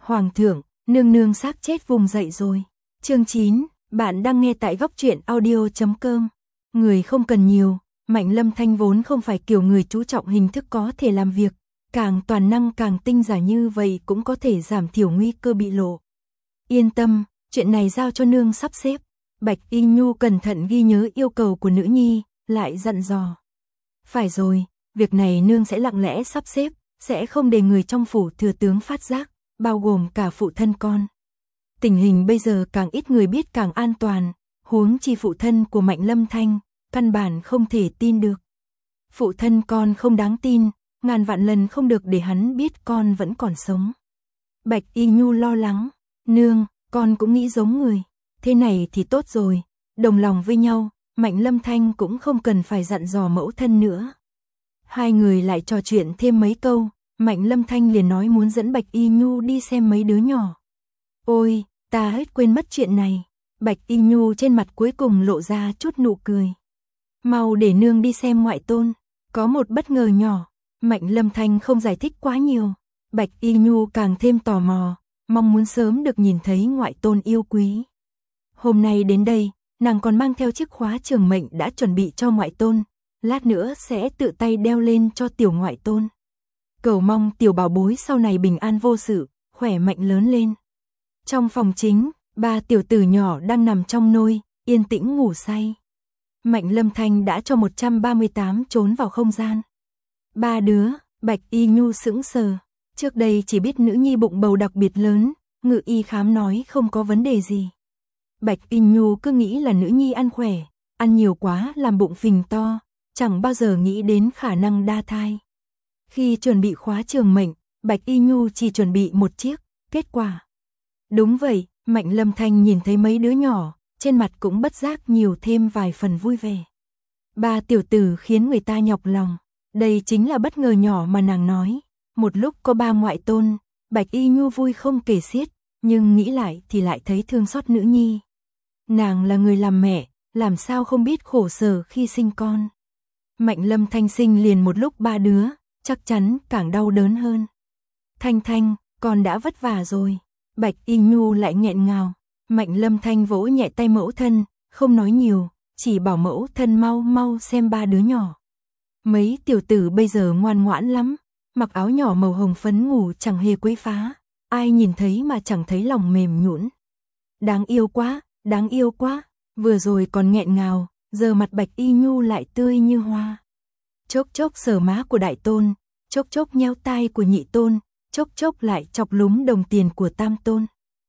Hoàng thượng, nương nương xác chết vùng dậy rồi. Chương 9, bạn đang nghe tại góc truyện audio.com. Người không cần nhiều, Mạnh Lâm Thanh vốn không phải kiểu người chú trọng hình thức có thể làm việc, càng toàn năng càng tinh giả như vậy cũng có thể giảm thiểu nguy cơ bị lộ. Yên tâm, chuyện này giao cho nương sắp xếp. Bạch Y Nhu cẩn thận ghi nhớ yêu cầu của nữ nhi, lại dặn dò. Phải rồi, việc này nương sẽ lặng lẽ sắp xếp, sẽ không để người trong phủ thừa tướng phát giác, bao gồm cả phụ thân con. Tình hình bây giờ càng ít người biết càng an toàn, huống chi phụ thân của Mạnh Lâm Thanh, căn bản không thể tin được. Phụ thân con không đáng tin, ngàn vạn lần không được để hắn biết con vẫn còn sống. Bạch Y Nhu lo lắng, nương, con cũng nghĩ giống người, thế này thì tốt rồi, đồng lòng với nhau, Mạnh Lâm Thanh cũng không cần phải dặn dò mẫu thân nữa. Hai người lại trò chuyện thêm mấy câu, Mạnh Lâm Thanh liền nói muốn dẫn Bạch Y Nhu đi xem mấy đứa nhỏ. Ôi, ta hết quên mất chuyện này. Bạch Y Nhu trên mặt cuối cùng lộ ra chút nụ cười. Mau để nương đi xem ngoại tôn, có một bất ngờ nhỏ. Mạnh Lâm Thanh không giải thích quá nhiều. Bạch Y Nhu càng thêm tò mò, mong muốn sớm được nhìn thấy ngoại tôn yêu quý. Hôm nay đến đây, nàng còn mang theo chiếc khóa trường mệnh đã chuẩn bị cho ngoại tôn, lát nữa sẽ tự tay đeo lên cho tiểu ngoại tôn. Cầu mong tiểu bảo bối sau này bình an vô sự, khỏe mạnh lớn lên. Trong phòng chính, ba tiểu tử nhỏ đang nằm trong nôi, yên tĩnh ngủ say. Mạnh Lâm Thanh đã cho 138 trốn vào không gian. Ba đứa, Bạch Y Nhu sững sờ, trước đây chỉ biết nữ nhi bụng bầu đặc biệt lớn, ngự y khám nói không có vấn đề gì. Bạch Y Nhu cứ nghĩ là nữ nhi ăn khỏe, ăn nhiều quá làm bụng phình to, chẳng bao giờ nghĩ đến khả năng đa thai. Khi chuẩn bị khóa trường mệnh, Bạch Y Nhu chỉ chuẩn bị một chiếc, kết quả. Đúng vậy, Mạnh Lâm Thanh nhìn thấy mấy đứa nhỏ, trên mặt cũng bất giác nhiều thêm vài phần vui vẻ. Ba tiểu tử khiến người ta nhọc lòng, đây chính là bất ngờ nhỏ mà nàng nói. Một lúc có ba ngoại tôn, Bạch Y Nhu vui không kể xiết, nhưng nghĩ lại thì lại thấy thương xót nữ nhi. Nàng là người làm mẹ, làm sao không biết khổ sở khi sinh con. Mạnh Lâm Thanh sinh liền một lúc ba đứa, chắc chắn càng đau đớn hơn. Thanh Thanh, con đã vất vả rồi. Bạch Y Nhu lại nghẹn ngào. Mạnh Lâm Thanh vỗ nhẹ tay mẫu thân, không nói nhiều, chỉ bảo mẫu thân mau mau xem ba đứa nhỏ. Mấy tiểu tử bây giờ ngoan ngoãn lắm, mặc áo nhỏ màu hồng phấn ngủ chẳng hề quấy phá, ai nhìn thấy mà chẳng thấy lòng mềm nhũn. Đáng yêu quá, đáng yêu quá, vừa rồi còn nghẹn ngào, giờ mặt Bạch Y Nhu lại tươi như hoa. Chốc chốc sờ má của đại tôn, chốc chốc nheo tai của nhị tôn, chốc chốc lại chọc lúm đồng tiền của tam tôn.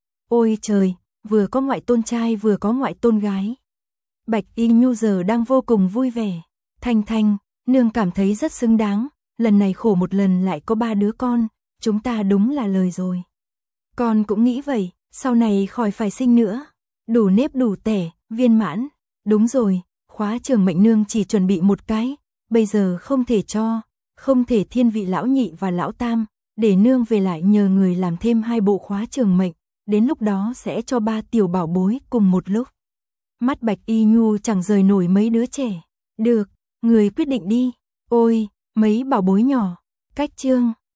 Ôi trời, vừa có ngoại tôn trai vừa có ngoại tôn gái. Bạch Y Nhu giờ đang vô cùng vui vẻ. Thanh Thanh, nương cảm thấy rất xứng đáng, lần này khổ một lần lại có ba đứa con, chúng ta đúng là lời rồi. Con cũng nghĩ vậy, sau này khỏi phải sinh nữa. Đủ nếp đủ tẻ, viên mãn. Đúng rồi, khóa trường mệnh nương chỉ chuẩn bị một cái, bây giờ không thể cho, không thể thiên vị lão nhị và lão tam, để nương về lại nhờ người làm thêm 2 bộ khóa trường mệnh, đến lúc đó sẽ cho ba tiểu bảo bối cùng một lúc. Mắt Bạch Y Nhu chẳng rời nổi mấy đứa trẻ. Được, người quyết định đi. Ôi, mấy bảo bối nhỏ. Cách chương